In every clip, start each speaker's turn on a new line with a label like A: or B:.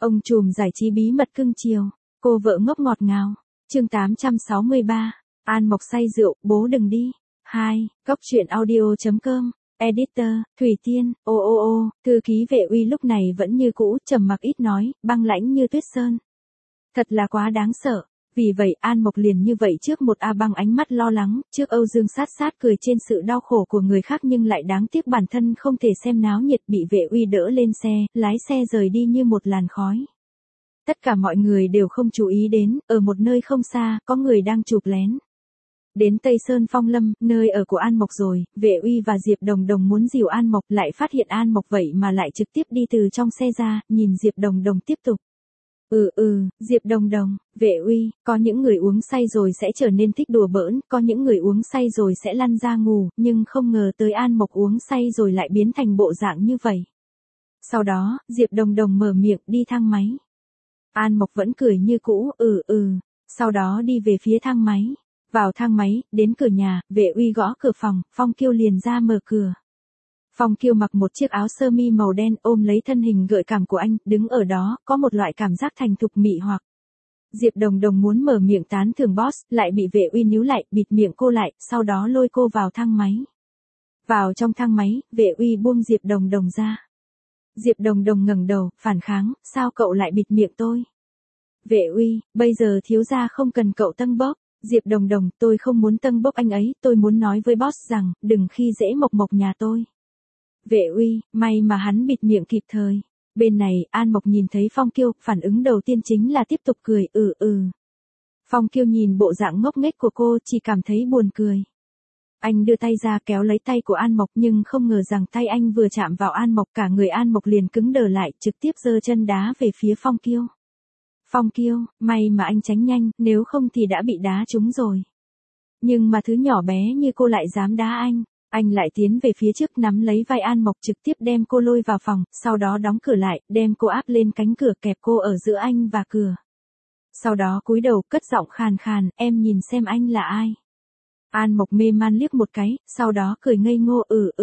A: Ông trùm giải trí bí mật cưng chiều, cô vợ ngốc ngọt ngào. Chương 863. An Mộc say rượu, bố đừng đi. 2. Cốc truyện audio.com. Editor, Thủy Tiên, thư ký Vệ Uy lúc này vẫn như cũ, trầm mặc ít nói, băng lãnh như tuyết sơn. Thật là quá đáng sợ. Vì vậy An Mộc liền như vậy trước một A Băng ánh mắt lo lắng, trước Âu Dương sát sát cười trên sự đau khổ của người khác nhưng lại đáng tiếc bản thân không thể xem náo nhiệt, bị Vệ Uy đỡ lên xe, lái xe rời đi như một làn khói. Tất cả mọi người đều không chú ý đến, ở một nơi không xa, có người đang chụp lén. Đến Tây Sơn Phong Lâm, nơi ở của An Mộc rồi, Vệ Uy và Diệp Đồng Đồng muốn dìu An Mộc, lại phát hiện An Mộc vậy mà lại trực tiếp đi từ trong xe ra, nhìn Diệp Đồng Đồng tiếp tục. Diệp Đồng Đồng, Vệ Uy, có những người uống say rồi sẽ trở nên thích đùa bỡn, có những người uống say rồi sẽ lăn ra ngủ, nhưng không ngờ tới An Mộc uống say rồi lại biến thành bộ dạng như vậy. Sau đó, Diệp Đồng Đồng mở miệng đi thang máy. An Mộc vẫn cười như cũ, sau đó đi về phía thang máy. Vào thang máy, đến cửa nhà, Vệ Uy gõ cửa phòng, Phong Kiêu liền ra mở cửa. Phong Kiêu mặc một chiếc áo sơ mi màu đen ôm lấy thân hình gợi cảm của anh, đứng ở đó, có một loại cảm giác thành thục mị hoặc. Diệp Đồng Đồng muốn mở miệng tán thưởng boss, lại bị Vệ Uy níu lại, bịt miệng cô lại, sau đó lôi cô vào thang máy. Vào trong thang máy, Vệ Uy buông Diệp Đồng Đồng ra. Diệp Đồng Đồng ngẩng đầu, phản kháng, sao cậu lại bịt miệng tôi? Vệ Uy, bây giờ thiếu gia không cần cậu tâng bốc. Diệp Đồng Đồng, tôi không muốn tâng bốc anh ấy, tôi muốn nói với boss rằng, đừng khi dễ Mộc Mộc nhà tôi. Vệ Uy, may mà hắn bịt miệng kịp thời. Bên này, An Mộc nhìn thấy Phong Kiêu, phản ứng đầu tiên chính là tiếp tục cười, Phong Kiêu nhìn bộ dạng ngốc nghếch của cô, chỉ cảm thấy buồn cười. Anh đưa tay ra kéo lấy tay của An Mộc nhưng không ngờ rằng tay anh vừa chạm vào An Mộc, cả người An Mộc liền cứng đờ lại, trực tiếp giơ chân đá về phía Phong Kiêu. Phong Kiêu, may mà anh tránh nhanh, nếu không thì đã bị đá trúng rồi. Nhưng mà thứ nhỏ bé như cô lại dám đá anh lại tiến về phía trước nắm lấy vai An Mộc trực tiếp đem cô lôi vào phòng, sau đó đóng cửa lại, đem cô áp lên cánh cửa kẹp cô ở giữa anh và cửa. Sau đó cúi đầu cất giọng khàn khàn, em nhìn xem anh là ai. An Mộc mê man liếc một cái, sau đó cười ngây ngô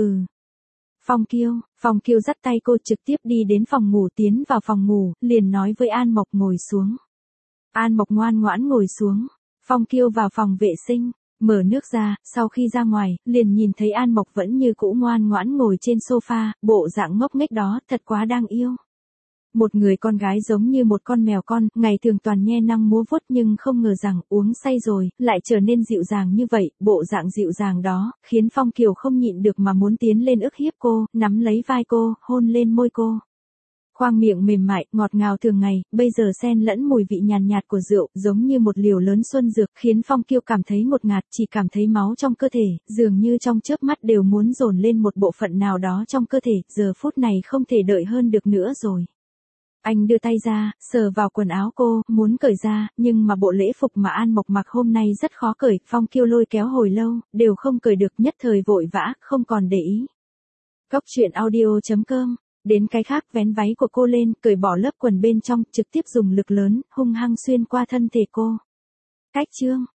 A: Phong Kiêu dắt tay cô trực tiếp đi đến phòng ngủ, tiến vào phòng ngủ, liền nói với An Mộc ngồi xuống. An Mộc ngoan ngoãn ngồi xuống. Phong Kiêu vào phòng vệ sinh, mở nước ra, sau khi ra ngoài, liền nhìn thấy An Mộc vẫn như cũ ngoan ngoãn ngồi trên sofa, bộ dạng ngốc nghếch đó, thật quá đáng yêu. Một người con gái giống như một con mèo con, ngày thường toàn nhe nang múa vuốt nhưng không ngờ rằng uống say rồi, lại trở nên dịu dàng như vậy, bộ dạng dịu dàng đó, khiến Phong Kiều không nhịn được mà muốn tiến lên ức hiếp cô, nắm lấy vai cô, hôn lên môi cô. Khoang miệng mềm mại, ngọt ngào thường ngày, bây giờ xen lẫn mùi vị nhàn nhạt của rượu, giống như một liều lớn xuân dược, khiến Phong Kiêu cảm thấy ngột ngạt, chỉ cảm thấy máu trong cơ thể, dường như trong chớp mắt đều muốn dồn lên một bộ phận nào đó trong cơ thể, giờ phút này không thể đợi hơn được nữa rồi. Anh đưa tay ra, sờ vào quần áo cô, muốn cởi ra, nhưng mà bộ lễ phục mà An Mộc mặc hôm nay rất khó cởi, Phong Kiêu lôi kéo hồi lâu, đều không cởi được, nhất thời vội vã, không còn để ý. Cốc truyện audio.com. Đến cái khác, vén váy của cô lên, cởi bỏ lớp quần bên trong, trực tiếp dùng lực lớn, hung hăng xuyên qua thân thể cô. Cách chương.